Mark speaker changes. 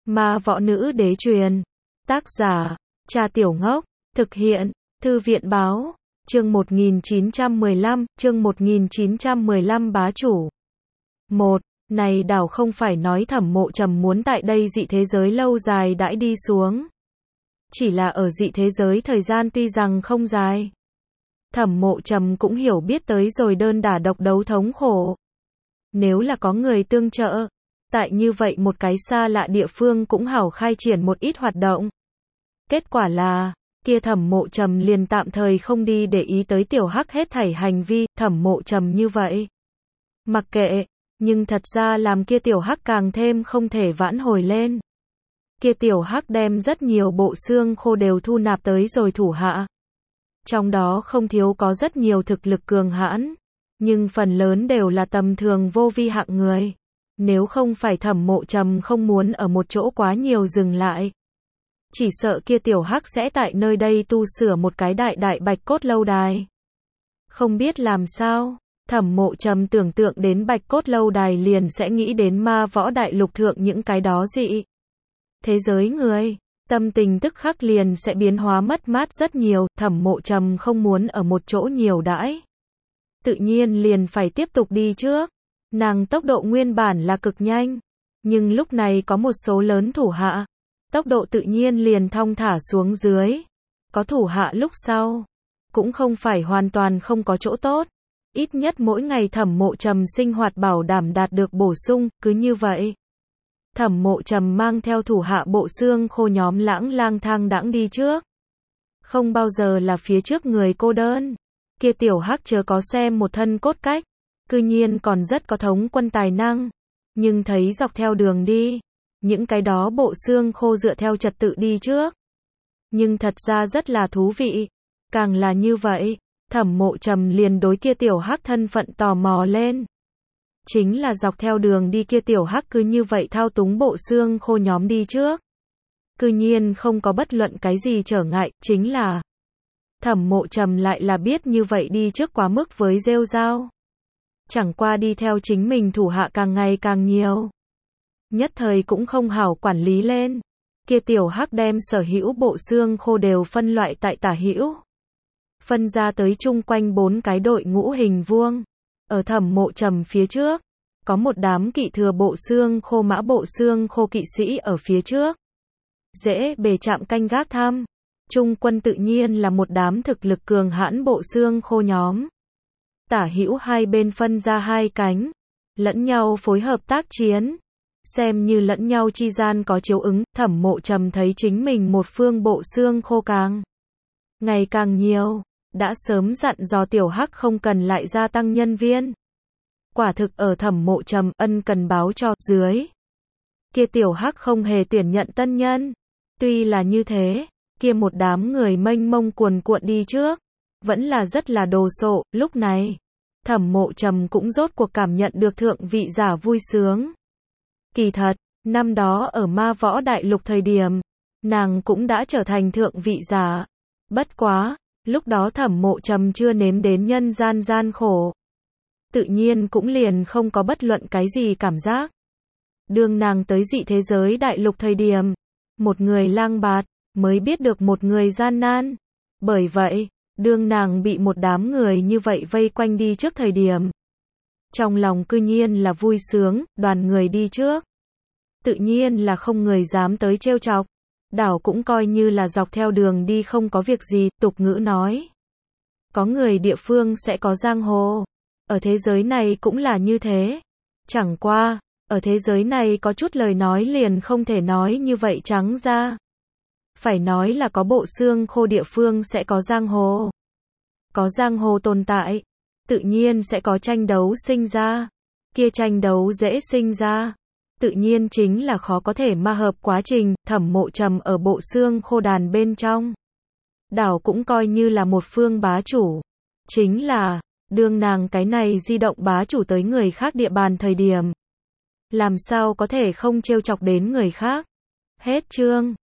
Speaker 1: Ma võ nữ đế truyền. Tác giả, Cha Tiểu Ngốc. Thực hiện, Thư viện báo. Chương 1915 bá chủ. 1. Này đảo không phải nói Thẩm Mộ Trầm muốn tại đây dị thế giới lâu dài đãi đi xuống. Chỉ là ở dị thế giới thời gian tuy rằng không dài. Thẩm Mộ Trầm cũng hiểu biết tới rồi đơn đả độc đấu thống khổ. Nếu là có người tương trợ, tại như vậy một cái xa lạ địa phương cũng hảo khai triển một ít hoạt động. Kết quả là, kia Thẩm Mộ Trầm liền tạm thời không đi để ý tới Tiểu Hắc hết thảy hành vi, Thẩm Mộ Trầm như vậy. Mặc kệ, nhưng thật ra làm kia Tiểu Hắc càng thêm không thể vãn hồi lên. Kia Tiểu Hắc đem rất nhiều bộ xương khô đều thu nạp tới rồi thủ hạ. Trong đó không thiếu có rất nhiều thực lực cường hãn, nhưng phần lớn đều là tầm thường vô vi hạng người. Nếu không phải Thẩm Mộ Trầm không muốn ở một chỗ quá nhiều dừng lại, chỉ sợ kia Tiểu Hắc sẽ tại nơi đây tu sửa một cái đại bạch cốt lâu đài. Không biết làm sao, Thẩm Mộ Trầm tưởng tượng đến bạch cốt lâu đài liền sẽ nghĩ đến ma võ đại lục thượng những cái đó dị thế giới người. Tâm tình tức khắc liền sẽ biến hóa mất mát rất nhiều, Thẩm Mộ Trầm không muốn ở một chỗ nhiều đãi. Tự nhiên liền phải tiếp tục đi trước. Nàng tốc độ nguyên bản là cực nhanh, nhưng lúc này có một số lớn thủ hạ, tốc độ tự nhiên liền thong thả xuống dưới. Có thủ hạ lúc sau, cũng không phải hoàn toàn không có chỗ tốt. Ít nhất mỗi ngày Thẩm Mộ Trầm sinh hoạt bảo đảm đạt được bổ sung, cứ như vậy. Thẩm Mộ Trầm mang theo thủ hạ bộ xương khô nhóm lang thang đãng đi trước. Không bao giờ là phía trước người cô đơn. Kia Tiểu Hắc chớ có xem một thân cốt cách, cư nhiên còn rất có thống quân tài năng. Nhưng thấy dọc theo đường đi, những cái đó bộ xương khô dựa theo trật tự đi trước. Nhưng thật ra rất là thú vị. Càng là như vậy, Thẩm Mộ Trầm liền đối kia Tiểu Hắc thân phận tò mò lên. Chính là dọc theo đường đi kia Tiểu Hắc cứ như vậy thao túng bộ xương khô nhóm đi trước. Cư nhiên không có bất luận cái gì trở ngại, chính là Thẩm Mộ Trầm lại là biết như vậy đi trước quá mức với rêu rao. Chẳng qua đi theo chính mình thủ hạ càng ngày càng nhiều. Nhất thời cũng không hảo quản lý lên. Kia Tiểu Hắc đem sở hữu bộ xương khô đều phân loại tại tả hữu. Phân ra tới chung quanh 4 cái đội ngũ hình vuông. Ở Thẩm Mộ Trầm phía trước, có một đám kỵ thừa bộ xương khô mã bộ xương khô kỵ sĩ ở phía trước. Dễ bề chạm canh gác thăm. Trung quân tự nhiên là một đám thực lực cường hãn bộ xương khô nhóm. Tả hữu hai bên phân ra hai cánh, lẫn nhau phối hợp tác chiến. Xem như lẫn nhau chi gian có chiếu ứng, Thẩm Mộ Trầm thấy chính mình một phương bộ xương khô càng ngày càng nhiều. Đã sớm dặn dò Tiểu Hắc không cần lại gia tăng nhân viên. Quả thực ở Thẩm Mộ Trầm ân cần báo cho dưới. Kia Tiểu Hắc không hề tuyển nhận tân nhân. Tuy là như thế, kia một đám người mênh mông cuồn cuộn đi trước, vẫn là rất là đồ sộ. Lúc này, Thẩm Mộ Trầm cũng rốt cuộc cảm nhận được thượng vị giả vui sướng. Kỳ thật, năm đó ở ma võ đại lục thời điểm, nàng cũng đã trở thành thượng vị giả. Bất quá, lúc đó Thẩm Mộ Trầm chưa nếm đến nhân gian gian khổ. Tự nhiên cũng liền không có bất luận cái gì cảm giác. Đương nàng tới dị thế giới đại lục thời điểm, một người lang bạt, mới biết được một người gian nan. Bởi vậy, đương nàng bị một đám người như vậy vây quanh đi trước thời điểm, trong lòng cư nhiên là vui sướng, đoàn người đi trước. Tự nhiên là không người dám tới trêu chọc. Đảo cũng coi như là dọc theo đường đi không có việc gì, tục ngữ nói. Có người địa phương sẽ có giang hồ. Ở thế giới này cũng là như thế. Chẳng qua, ở thế giới này có chút lời nói liền không thể nói như vậy trắng ra. Phải nói là có bộ xương khô địa phương sẽ có giang hồ. Có giang hồ tồn tại, tự nhiên sẽ có tranh đấu sinh ra. Kia tranh đấu dễ sinh ra, tự nhiên chính là khó có thể ma hợp quá trình. Thẩm Mộ Trầm ở bộ xương khô đàn bên trong, đảo cũng coi như là một phương bá chủ. Chính là, đương nàng cái này di động bá chủ tới người khác địa bàn thời điểm, làm sao có thể không trêu chọc đến người khác. Hết chương.